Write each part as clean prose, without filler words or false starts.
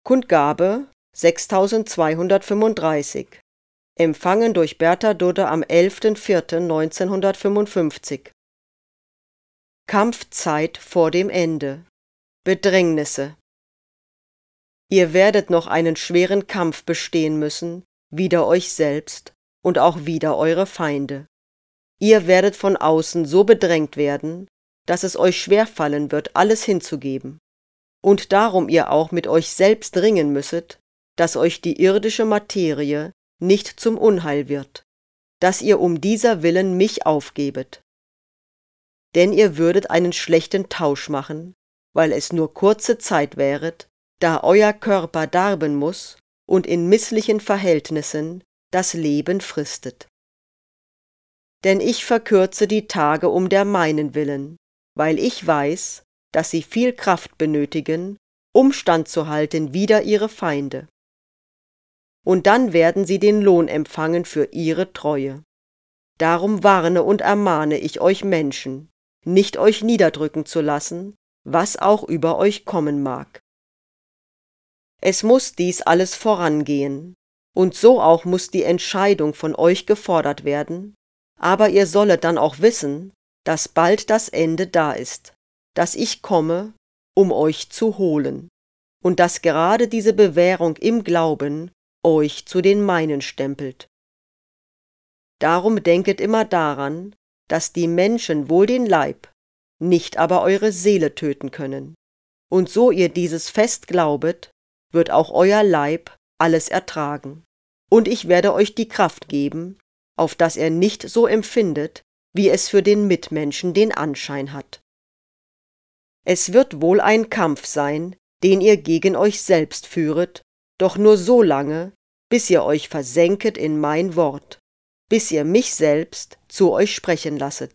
Kundgabe 6235. Empfangen durch Bertha Dudde am 11.04.1955. Kampfzeit vor dem Ende. Bedrängnisse. Ihr werdet noch einen schweren Kampf bestehen müssen, wider euch selbst und auch wider eure Feinde. Ihr werdet von außen so bedrängt werden, dass es euch schwerfallen wird, alles hinzugeben. Und darum ihr auch mit euch selbst ringen müsset, dass euch die irdische Materie nicht zum Unheil wird, dass ihr um dieser Willen mich aufgebet. Denn ihr würdet einen schlechten Tausch machen, weil es nur kurze Zeit wäret, da euer Körper darben muß und in misslichen Verhältnissen das Leben fristet. Denn ich verkürze die Tage um der meinen willen, weil ich weiß, dass sie viel Kraft benötigen, um standzuhalten wider ihre Feinde. Und dann werden sie den Lohn empfangen für ihre Treue. Darum warne und ermahne ich euch Menschen, nicht euch niederdrücken zu lassen, was auch über euch kommen mag. Es muß dies alles vorangehen, und so auch muß die Entscheidung von euch gefordert werden, aber ihr sollet dann auch wissen, dass bald das Ende da ist, dass ich komme, um euch zu holen, und dass gerade diese Bewährung im Glauben euch zu den meinen stempelt. Darum denket immer daran, dass die Menschen wohl den Leib, nicht aber eure Seele töten können, und so ihr dieses fest glaubet, wird auch euer Leib alles ertragen, und ich werde euch die Kraft geben, auf dass er nicht so empfindet, wie es für den Mitmenschen den Anschein hat. Es wird wohl ein Kampf sein, den ihr gegen euch selbst führet, doch nur so lange, bis ihr euch versenket in mein Wort, bis ihr mich selbst zu euch sprechen lasset.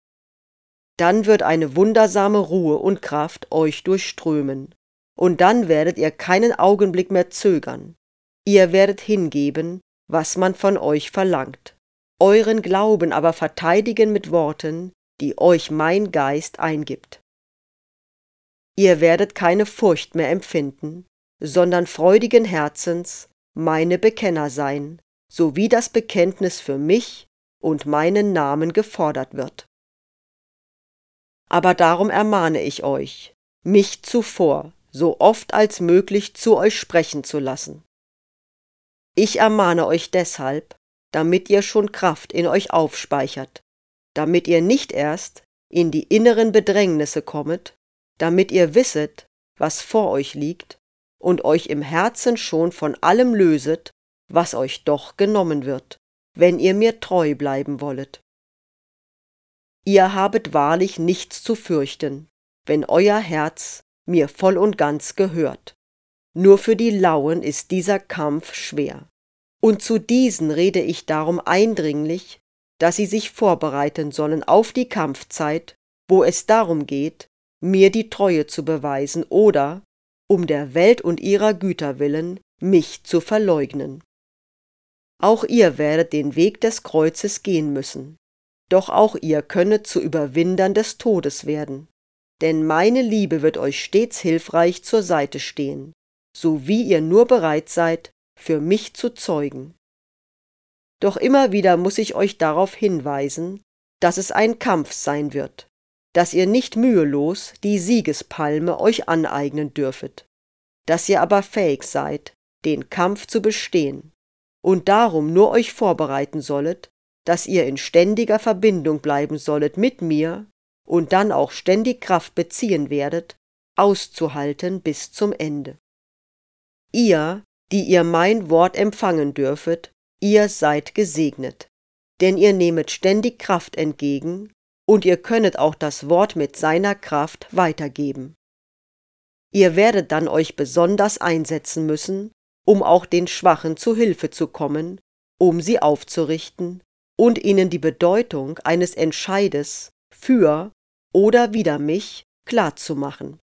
Dann wird eine wundersame Ruhe und Kraft euch durchströmen, und dann werdet ihr keinen Augenblick mehr zögern. Ihr werdet hingeben, was man von euch verlangt, euren Glauben aber verteidigen mit Worten, die euch mein Geist eingibt. Ihr werdet keine Furcht mehr empfinden, sondern freudigen Herzens meine Bekenner sein, so wie das Bekenntnis für mich und meinen Namen gefordert wird. Aber darum ermahne ich euch, mich zuvor so oft als möglich zu euch sprechen zu lassen. Ich ermahne euch deshalb, damit ihr schon Kraft in euch aufspeichert, damit ihr nicht erst in die inneren Bedrängnisse kommet, damit ihr wisset, was vor euch liegt, und euch im Herzen schon von allem löset, was euch doch genommen wird, wenn ihr mir treu bleiben wollet. Ihr habet wahrlich nichts zu fürchten, wenn euer Herz mir voll und ganz gehört. Nur für die Lauen ist dieser Kampf schwer. Und zu diesen rede ich darum eindringlich, dass sie sich vorbereiten sollen auf die Kampfzeit, wo es darum geht, mir die Treue zu beweisen oder, um der Welt und ihrer Güter willen, mich zu verleugnen. Auch ihr werdet den Weg des Kreuzes gehen müssen, doch auch ihr könnet zu Überwindern des Todes werden, denn meine Liebe wird euch stets hilfreich zur Seite stehen, so wie ihr nur bereit seid, für mich zu zeugen. Doch immer wieder muß ich euch darauf hinweisen, dass es ein Kampf sein wird, dass ihr nicht mühelos die Siegespalme euch aneignen dürfet, dass ihr aber fähig seid, den Kampf zu bestehen, und darum nur euch vorbereiten sollet, dass ihr in ständiger Verbindung bleiben sollet mit mir und dann auch ständig Kraft beziehen werdet, auszuhalten bis zum Ende. Ihr, die ihr mein Wort empfangen dürfet, ihr seid gesegnet, denn ihr nehmet ständig Kraft entgegen, und ihr könnet auch das Wort mit seiner Kraft weitergeben. Ihr werdet dann euch besonders einsetzen müssen, um auch den Schwachen zu Hilfe zu kommen, um sie aufzurichten und ihnen die Bedeutung eines Entscheides für oder wider mich klarzumachen.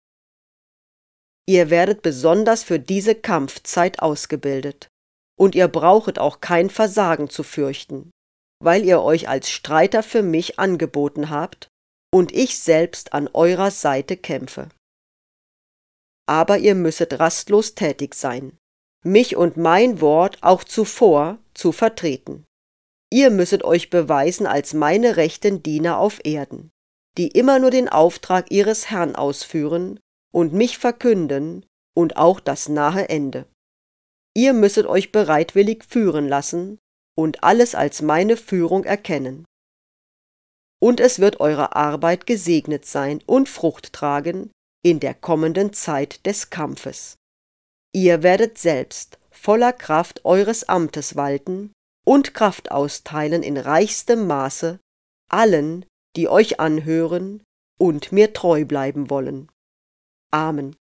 Ihr werdet besonders für diese Kampfzeit ausgebildet, und ihr brauchet auch kein Versagen zu fürchten, weil ihr euch als Streiter für mich angeboten habt und ich selbst an eurer Seite kämpfe. aber ihr müsset rastlos tätig sein, mich und mein Wort auch zuvor zu vertreten. Ihr müsset euch beweisen als meine rechten Diener auf Erden, die immer nur den Auftrag ihres Herrn ausführen und mich verkünden und auch das nahe Ende. Ihr müsset euch bereitwillig führen lassen und alles als meine Führung erkennen. Und es wird eure Arbeit gesegnet sein und Frucht tragen in der kommenden Zeit des Kampfes. Ihr werdet selbst voller Kraft eures Amtes walten und Kraft austeilen in reichstem Maße allen, die euch anhören und mir treu bleiben wollen. Amen.